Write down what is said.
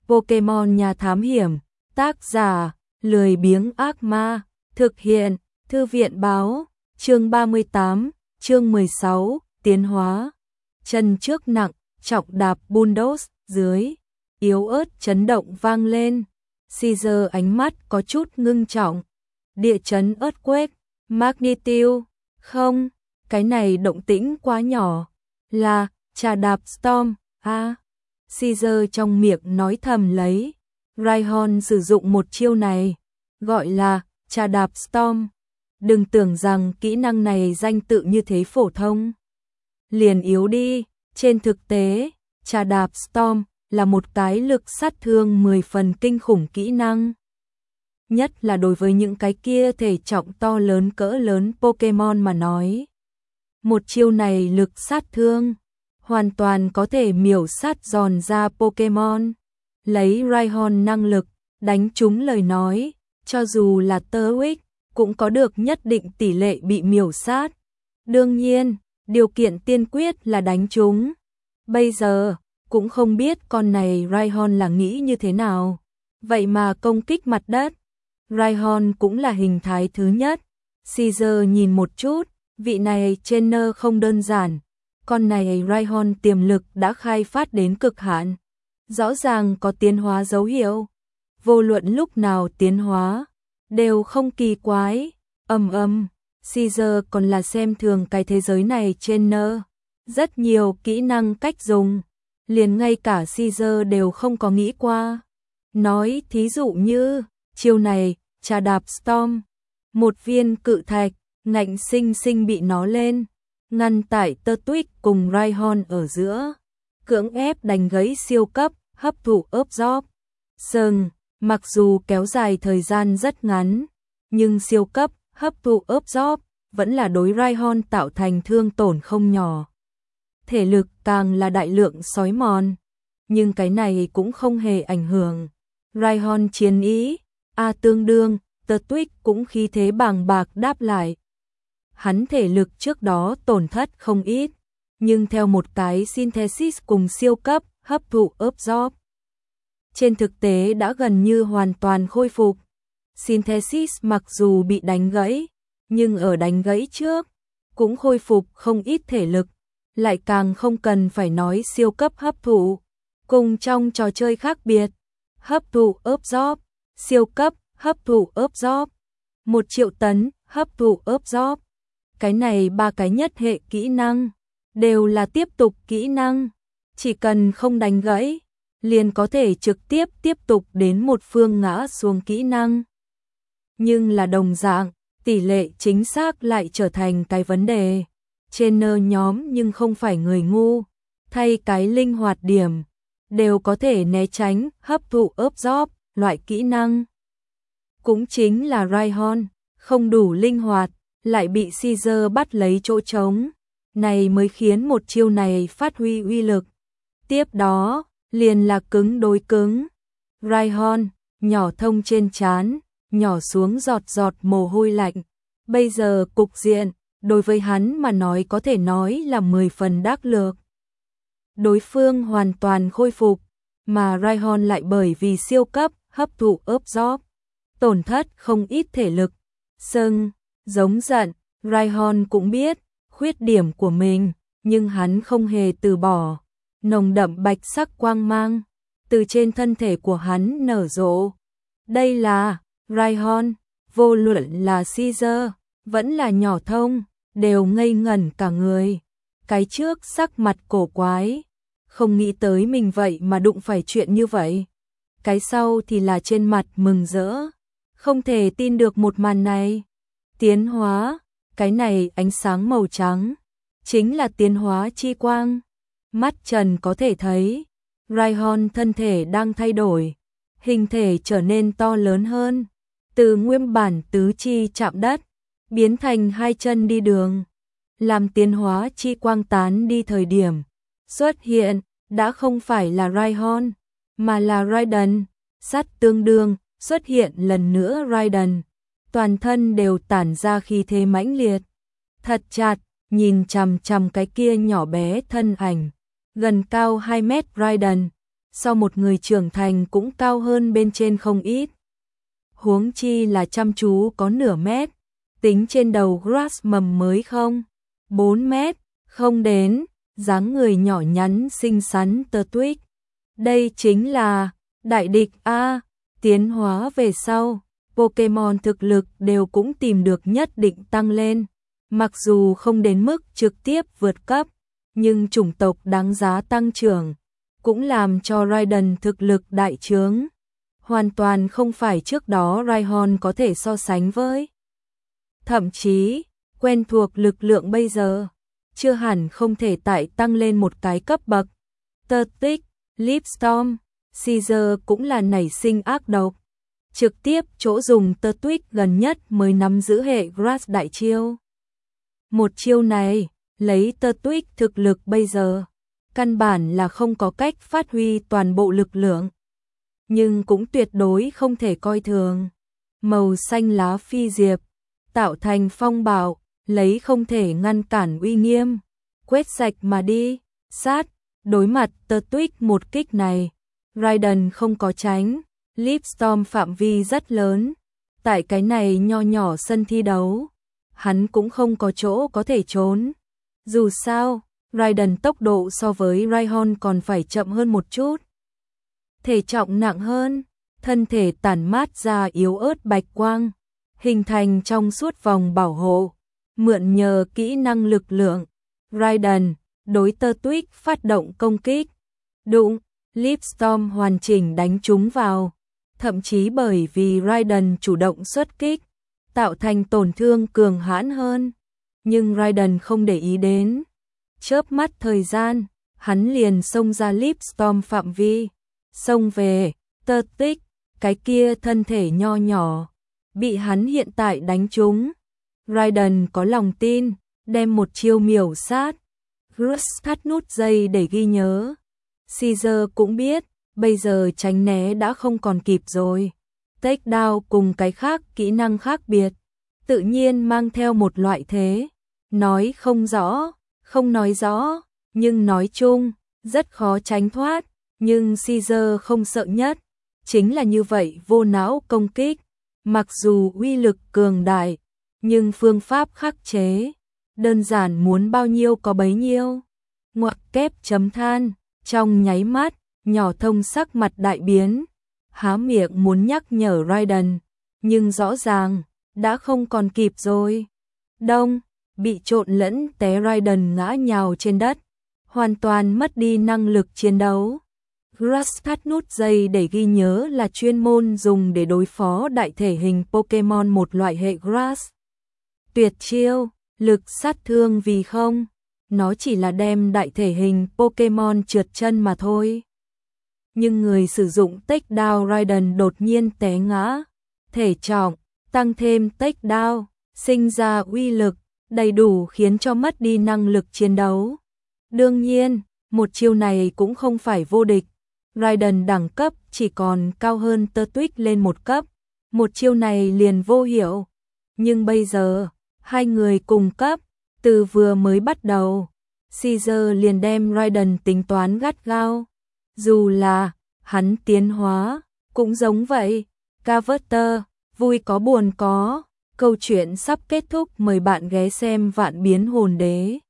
Pokemon nhà thám hiểm, tác giả, lười biếng ác ma, thực hiện, thư viện báo, chương 38, chương 16, tiến hóa. Chân trước nặng, trọng đạp bulldoze, dưới, yếu ớt chấn động vang lên. Caesar ánh mắt có chút ngưng trọng. Địa chấn earthquake, magnitude, không, cái này động tĩnh quá nhỏ, là, trà đạp storm, Caesar trong miệng nói thầm lấy. Rhyhorn sử dụng một chiêu này, gọi là, trà đạp storm. Đừng tưởng rằng kỹ năng này danh tự như thế phổ thông. Liền yếu đi, trên thực tế, trà đạp storm là một cái lực sát thương 10 phần kinh khủng kỹ năng. Nhất là đối với những cái kia thể trọng to lớn cỡ lớn Pokemon mà nói. Một chiêu này lực sát thương, hoàn toàn có thể miểu sát giòn ra Pokemon. Lấy Rhyhorn năng lực, đánh trúng lời nói, cho dù là Turtwig, cũng có được nhất định tỷ lệ bị miểu sát. Đương nhiên, điều kiện tiên quyết là đánh trúng. Bây giờ, cũng không biết con này Rhyhorn là nghĩ như thế nào. Vậy mà công kích mặt đất. Rhyhorn cũng là hình thái thứ nhất. Caesar nhìn một chút, vị này trainer không đơn giản. Con này Rhyhorn tiềm lực đã khai phát đến cực hạn. Rõ ràng có tiến hóa dấu hiệu. Vô luận lúc nào tiến hóa, đều không kỳ quái. Caesar còn là xem thường cái thế giới này trainer. Rất nhiều kỹ năng cách dùng, liền ngay cả Caesar đều không có nghĩ qua. Nói thí dụ như, chiêu này, trà đạp storm, một viên cự thạch, ngạnh sinh sinh bị nó lên, ngăn tại Turtwig cùng Rhyhorn ở giữa, cưỡng ép đánh gãy siêu cấp, hấp thụ absorb. Mặc dù kéo dài thời gian rất ngắn, nhưng siêu cấp, hấp thụ absorb, vẫn là đối Rhyhorn tạo thành thương tổn không nhỏ. Thể lực càng là đại lượng xói mòn, nhưng cái này cũng không hề ảnh hưởng. Rhyhorn chiến ý, tương đương, Turtwig cũng khí thế bàng bạc đáp lại. Hắn thể lực trước đó tổn thất không ít, nhưng theo một cái synthesis cùng siêu cấp, hấp thụ absorb. Trên thực tế đã gần như hoàn toàn khôi phục. Synthesis mặc dù bị đánh gãy, nhưng ở đánh gãy trước, cũng khôi phục không ít thể lực. Lại càng không cần phải nói siêu cấp hấp thụ. Cùng trong trò chơi khác biệt, hấp thụ absorb, siêu cấp, hấp thụ absorb, 1 triệu tấn, hấp thụ absorb. Cái này ba cái nhất hệ kỹ năng, đều là tiếp tục kỹ năng. Chỉ cần không đánh gãy, liền có thể trực tiếp tục đến một phương ngã xuống kỹ năng. Nhưng là đồng dạng, tỷ lệ chính xác lại trở thành cái vấn đề. Trainer nhóm nhưng không phải người ngu, thay cái linh hoạt điểm, đều có thể né tránh, hấp thụ absorb, loại kỹ năng. Cũng chính là Rhyhorn, không đủ linh hoạt, lại bị Caesar bắt lấy chỗ trống, này mới khiến một chiêu này phát huy uy lực. Tiếp đó, liền là cứng đối cứng. Rhyhorn, nhỏ thông trên trán, nhỏ xuống giọt giọt mồ hôi lạnh. Bây giờ cục diện, đối với hắn mà nói có thể nói là 10 phần đắc lược. Đối phương hoàn toàn khôi phục, mà Rhyhorn lại bởi vì siêu cấp, hấp thụ absorb, tổn thất không ít thể lực. Giống giận, Rhyhorn cũng biết khuyết điểm của mình, nhưng hắn không hề từ bỏ. Nồng đậm bạch sắc quang mang, từ trên thân thể của hắn nở rộ. Đây là Rhyhorn, vô luận là Caesar, vẫn là nhỏ thông, đều ngây ngẩn cả người. Cái trước sắc mặt cổ quái, không nghĩ tới mình vậy mà đụng phải chuyện như vậy. Cái sau thì là trên mặt mừng rỡ, không thể tin được một màn này. Tiến hóa, cái này ánh sáng màu trắng, chính là tiến hóa chi quang. Mắt trần có thể thấy, Rhyhorn thân thể đang thay đổi, hình thể trở nên to lớn hơn, từ nguyên bản tứ chi chạm đất, biến thành 2 chân đi đường. Làm tiến hóa chi quang tán đi thời điểm, xuất hiện, đã không phải là Rhyhorn, mà là Raiden, sắt tương đương, xuất hiện lần nữa Raiden. Toàn thân đều tản ra khí thế mãnh liệt. Thật chặt, nhìn chằm chằm cái kia nhỏ bé thân ảnh, gần cao 2 mét Raiden. so một người trưởng thành cũng cao hơn bên trên không ít. Huống chi là chăm chú có nửa mét, tính trên đầu grass mầm mới không, 4 mét, không đến, dáng người nhỏ nhắn xinh xắn Turtwig. Đây chính là đại địch a. Tiến hóa về sau, Pokemon thực lực đều cũng tìm được nhất định tăng lên. Mặc dù không đến mức trực tiếp vượt cấp, nhưng chủng tộc đáng giá tăng trưởng, cũng làm cho Raiden thực lực đại trướng. Hoàn toàn không phải trước đó Rhyhorn có thể so sánh với. Thậm chí, quen thuộc lực lượng bây giờ, chưa hẳn không thể tại tăng lên một cái cấp bậc. Turtwig, Leapstorm, Caesar cũng là nảy sinh ác độc. Trực tiếp chỗ dùng Turtwig gần nhất mới nắm giữ hệ Grass đại chiêu. Một chiêu này, lấy Turtwig thực lực bây giờ, căn bản là không có cách phát huy toàn bộ lực lượng. Nhưng cũng tuyệt đối không thể coi thường. Màu xanh lá phi diệp, tạo thành phong bạo, lấy không thể ngăn cản uy nghiêm, quét sạch mà đi, sát, đối mặt Turtwig một kích này. Raiden không có tránh, Leapstorm phạm vi rất lớn. Tại cái này nho nhỏ sân thi đấu, hắn cũng không có chỗ có thể trốn. Dù sao, Raiden tốc độ so với Rhyhorn còn phải chậm hơn một chút. Thể trọng nặng hơn, thân thể tản mát ra yếu ớt bạch quang, hình thành trong suốt vòng bảo hộ, mượn nhờ kỹ năng lực lượng. Raiden đối Turtwig phát động công kích. Đụng, Leapstorm hoàn chỉnh đánh trúng vào. Thậm chí bởi vì Raiden chủ động xuất kích, tạo thành tổn thương cường hãn hơn. Nhưng Raiden không để ý đến. Chớp mắt thời gian, hắn liền xông ra Leapstorm phạm vi. Xông về, Turtwig, cái kia thân thể nho nhỏ, bị hắn hiện tại đánh trúng. Raiden có lòng tin, đem một chiêu miểu sát. Grass thắt nút dây để ghi nhớ. Caesar cũng biết, bây giờ tránh né đã không còn kịp rồi. Takedown cùng cái khác kỹ năng khác biệt, tự nhiên mang theo một loại thế. Nói không rõ, không nói rõ, nhưng nói chung, rất khó tránh thoát. Nhưng Caesar không sợ nhất, chính là như vậy vô não công kích. Mặc dù uy lực cường đại, nhưng phương pháp khắc chế, đơn giản muốn bao nhiêu có bấy nhiêu. Ngoặc kép chấm than, trong nháy mắt, nhỏ thông sắc mặt đại biến, há miệng muốn nhắc nhở Raiden, nhưng rõ ràng, đã không còn kịp rồi. Đông, bị trộn lẫn té Raiden ngã nhào trên đất, hoàn toàn mất đi năng lực chiến đấu. Grass thắt nút dây để ghi nhớ là chuyên môn dùng để đối phó đại thể hình Pokemon một loại hệ Grass. Tuyệt chiêu, lực sát thương vì không, nó chỉ là đem đại thể hình Pokemon trượt chân mà thôi. Nhưng người sử dụng Takedown Raiden đột nhiên té ngã, thể trọng, tăng thêm Takedown, sinh ra uy lực, đầy đủ khiến cho mất đi năng lực chiến đấu. Đương nhiên, một chiêu này cũng không phải vô địch. Raiden đẳng cấp chỉ còn cao hơn Turtwig lên một cấp, một chiêu này liền vô hiệu. Nhưng bây giờ, hai người cùng cấp, từ vừa mới bắt đầu, Caesar liền đem Raiden tính toán gắt gao. Dù là hắn tiến hóa, cũng giống vậy. Carver, vui có buồn có, câu chuyện sắp kết thúc, mời bạn ghé xem Vạn Biến Hồn Đế.